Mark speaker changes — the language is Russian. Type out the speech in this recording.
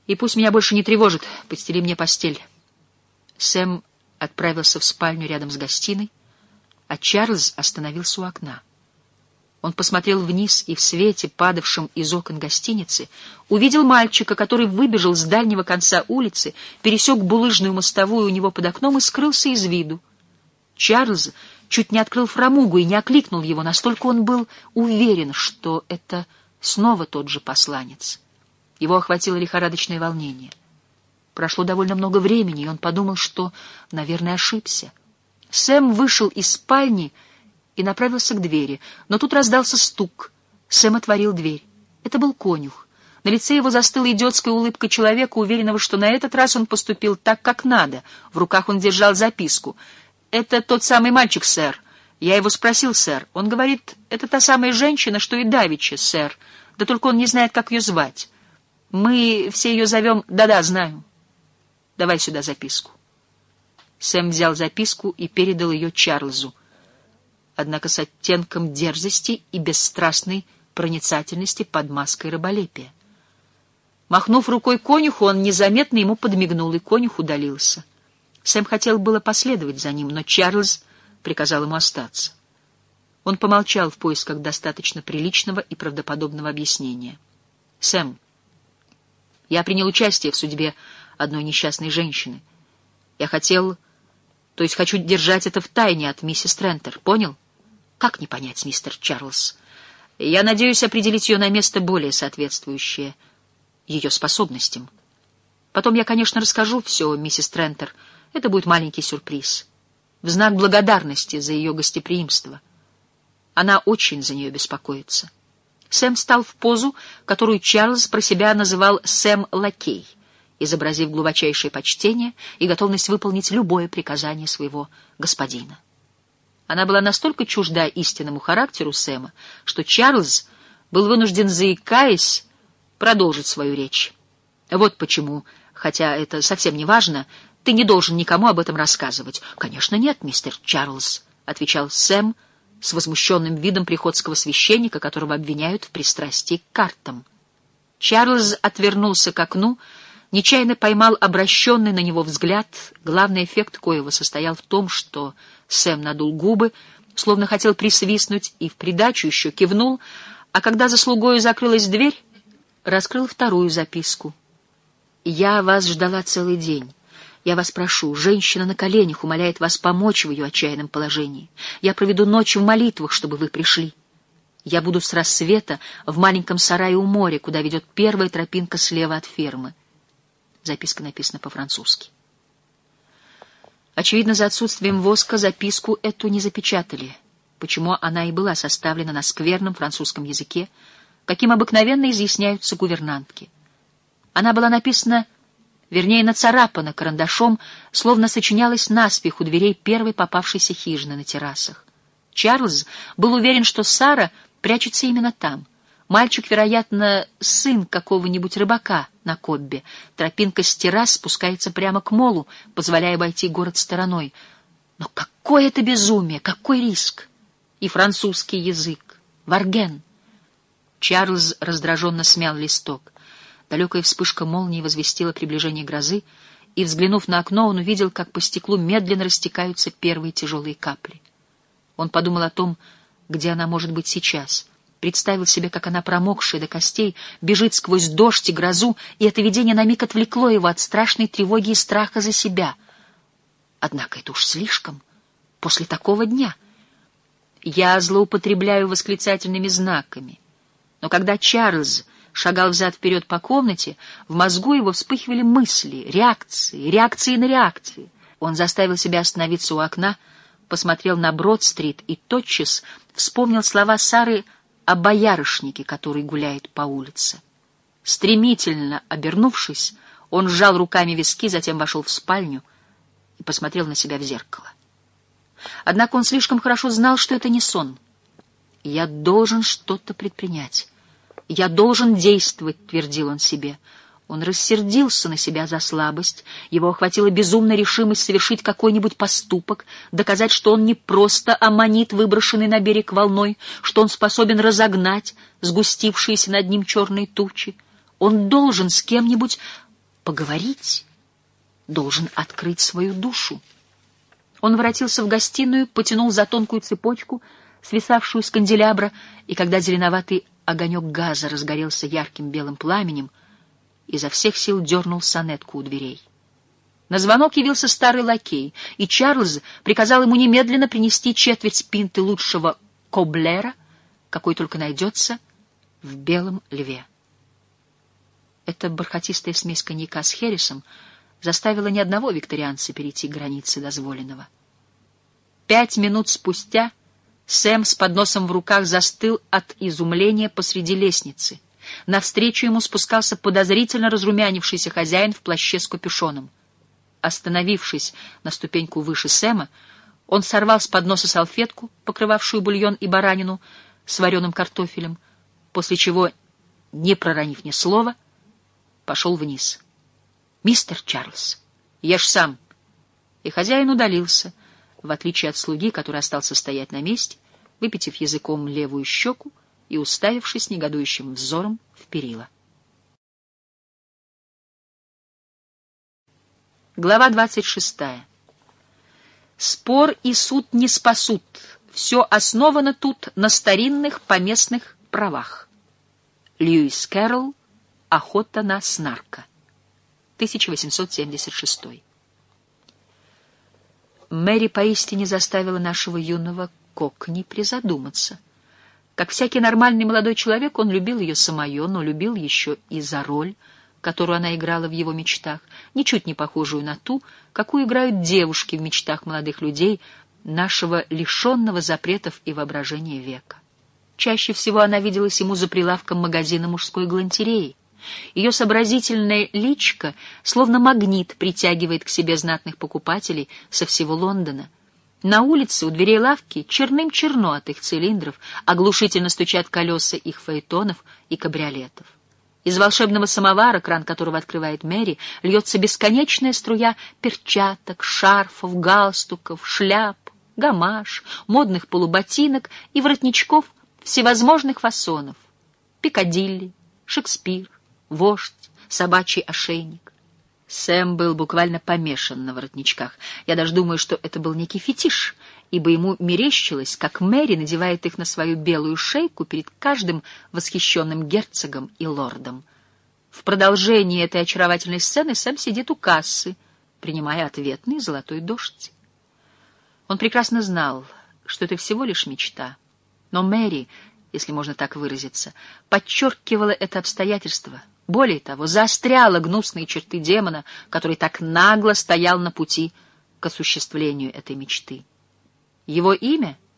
Speaker 1: И пусть меня больше не тревожит, подстели мне постель. Сэм отправился в спальню рядом с гостиной, а Чарльз остановился у окна. Он посмотрел вниз и в свете, падавшем из окон гостиницы, увидел мальчика, который выбежал с дальнего конца улицы, пересек булыжную мостовую у него под окном и скрылся из виду. Чарльз чуть не открыл фрамугу и не окликнул его, настолько он был уверен, что это снова тот же посланец. Его охватило лихорадочное волнение. Прошло довольно много времени, и он подумал, что, наверное, ошибся. Сэм вышел из спальни и направился к двери, но тут раздался стук. Сэм отворил дверь. Это был конюх. На лице его застыла идиотская улыбка человека, уверенного, что на этот раз он поступил так, как надо. В руках он держал записку. «Это тот самый мальчик, сэр. Я его спросил, сэр. Он говорит, это та самая женщина, что и давеча, сэр. Да только он не знает, как ее звать. Мы все ее зовем... Да-да, знаю. Давай сюда записку». Сэм взял записку и передал ее Чарльзу, однако с оттенком дерзости и бесстрастной проницательности под маской раболепия. Махнув рукой конюху, он незаметно ему подмигнул, и конюх удалился. Сэм хотел было последовать за ним, но Чарльз приказал ему остаться. Он помолчал в поисках достаточно приличного и правдоподобного объяснения. «Сэм, я принял участие в судьбе одной несчастной женщины. Я хочу держать это в тайне от миссис Трентер, понял?» «Как не понять, мистер Чарльз? Я надеюсь определить ее на место, более соответствующее ее способностям. Потом я, конечно, расскажу все миссис Трентер. Это будет маленький сюрприз. В знак благодарности за ее гостеприимство. Она очень за нее беспокоится». Сэм встал в позу, которую Чарльз про себя называл «Сэм-лакей», изобразив глубочайшее почтение и готовность выполнить любое приказание своего господина. Она была настолько чужда истинному характеру Сэма, что Чарльз был вынужден, заикаясь, продолжить свою речь. «Вот почему, хотя это совсем не важно, ты не должен никому об этом рассказывать». «Конечно нет, мистер Чарльз», — отвечал Сэм с возмущенным видом приходского священника, которого обвиняют в пристрастии к картам. Чарльз отвернулся к окну, нечаянно поймал обращенный на него взгляд. Главный эффект коего состоял в том, что Сэм надул губы, словно хотел присвистнуть, и в придачу еще кивнул, а когда за слугою закрылась дверь, раскрыл вторую записку. «Я вас ждала целый день. Я вас прошу, женщина на коленях умоляет вас помочь в ее отчаянном положении. Я проведу ночь в молитвах, чтобы вы пришли. Я буду с рассвета в маленьком сарае у моря, куда ведет первая тропинка слева от фермы». Записка написана по-французски. Очевидно, за отсутствием воска записку эту не запечатали, почему она и была составлена на скверном французском языке, каким обыкновенно изъясняются гувернантки. Она была написана, вернее, нацарапана карандашом, словно сочинялась наспех у дверей первой попавшейся хижины на террасах. Чарльз был уверен, что Сара прячется именно там. Мальчик, вероятно, сын какого-нибудь рыбака на Коббе. Тропинка с террас спускается прямо к молу, позволяя обойти город стороной. Но какое это безумие, какой риск! И французский язык. Варген. Чарльз раздраженно смял листок. Далекая вспышка молнии возвестила приближение грозы, и, взглянув на окно, он увидел, как по стеклу медленно растекаются первые тяжелые капли. Он подумал о том, где она может быть сейчас. Представил себе, как она, промокшая до костей, бежит сквозь дождь и грозу, и это видение на миг отвлекло его от страшной тревоги и страха за себя. Однако это уж слишком. После такого дня. Я злоупотребляю восклицательными знаками. Но когда Чарльз шагал взад-вперед по комнате, в мозгу его вспыхивали мысли, реакции на реакции. Он заставил себя остановиться у окна, посмотрел на Брод-стрит и тотчас вспомнил слова Сары о боярышнике, который гуляет по улице. Стремительно обернувшись, он сжал руками виски, затем вошел в спальню и посмотрел на себя в зеркало. Однако он слишком хорошо знал, что это не сон. «Я должен что-то предпринять. Я должен действовать», — твердил он себе. Он рассердился на себя за слабость, его охватила безумная решимость совершить какой-нибудь поступок, доказать, что он не просто аммонит, выброшенный на берег волной, что он способен разогнать сгустившиеся над ним черные тучи. Он должен с кем-нибудь поговорить, должен открыть свою душу. Он воротился в гостиную, потянул за тонкую цепочку, свисавшую с канделябра, и когда зеленоватый огонек газа разгорелся ярким белым пламенем, изо всех сил дернул сонетку у дверей. На звонок явился старый лакей, и Чарльз приказал ему немедленно принести четверть пинты лучшего коблера, какой только найдется, в «Белом льве». Эта бархатистая смесь коньяка с хересом заставила ни одного викторианца перейти границы дозволенного. 5 минут спустя Сэм с подносом в руках застыл от изумления посреди лестницы. Навстречу ему спускался подозрительно разрумянившийся хозяин в плаще с капюшоном. Остановившись на ступеньку выше Сэма, он сорвал с подноса салфетку, покрывавшую бульон и баранину с вареным картофелем, после чего, не проронив ни слова, пошел вниз. «Мистер Чарльз, ешь сам». И хозяин удалился, в отличие от слуги, который остался стоять на месте, выпитив языком левую щеку и уставившись негодующим взором в перила. Глава 26. Спор и суд не спасут. Все основано тут на старинных поместных правах. Льюис Кэрролл. Охота на снарка. 1876. Мэри поистине заставила нашего юного Кокни призадуматься. Как всякий нормальный молодой человек, он любил ее самое, но любил еще и за роль, которую она играла в его мечтах, ничуть не похожую на ту, какую играют девушки в мечтах молодых людей нашего лишенного запретов и воображения века. Чаще всего она виделась ему за прилавком магазина мужской галантереи. Ее сообразительное личико, словно магнит, притягивает к себе знатных покупателей со всего Лондона. На улице у дверей лавки черным-черно от их цилиндров оглушительно стучат колеса их фаэтонов и кабриолетов. Из волшебного самовара, кран которого открывает Мэри, льется бесконечная струя перчаток, шарфов, галстуков, шляп, гамаш, модных полуботинок и воротничков всевозможных фасонов. Пикадилли, Шекспир, вождь, собачий ошейник. Сэм был буквально помешан на воротничках. Я даже думаю, что это был некий фетиш, ибо ему мерещилось, как Мэри надевает их на свою белую шейку перед каждым восхищенным герцогом и лордом. В продолжении этой очаровательной сцены Сэм сидит у кассы, принимая ответный золотой дождь. Он прекрасно знал, что это всего лишь мечта, но Мэри, если можно так выразиться, подчеркивала это обстоятельство, более того, заостряла гнусные черты демона, который так нагло стоял на пути к осуществлению этой мечты. Его имя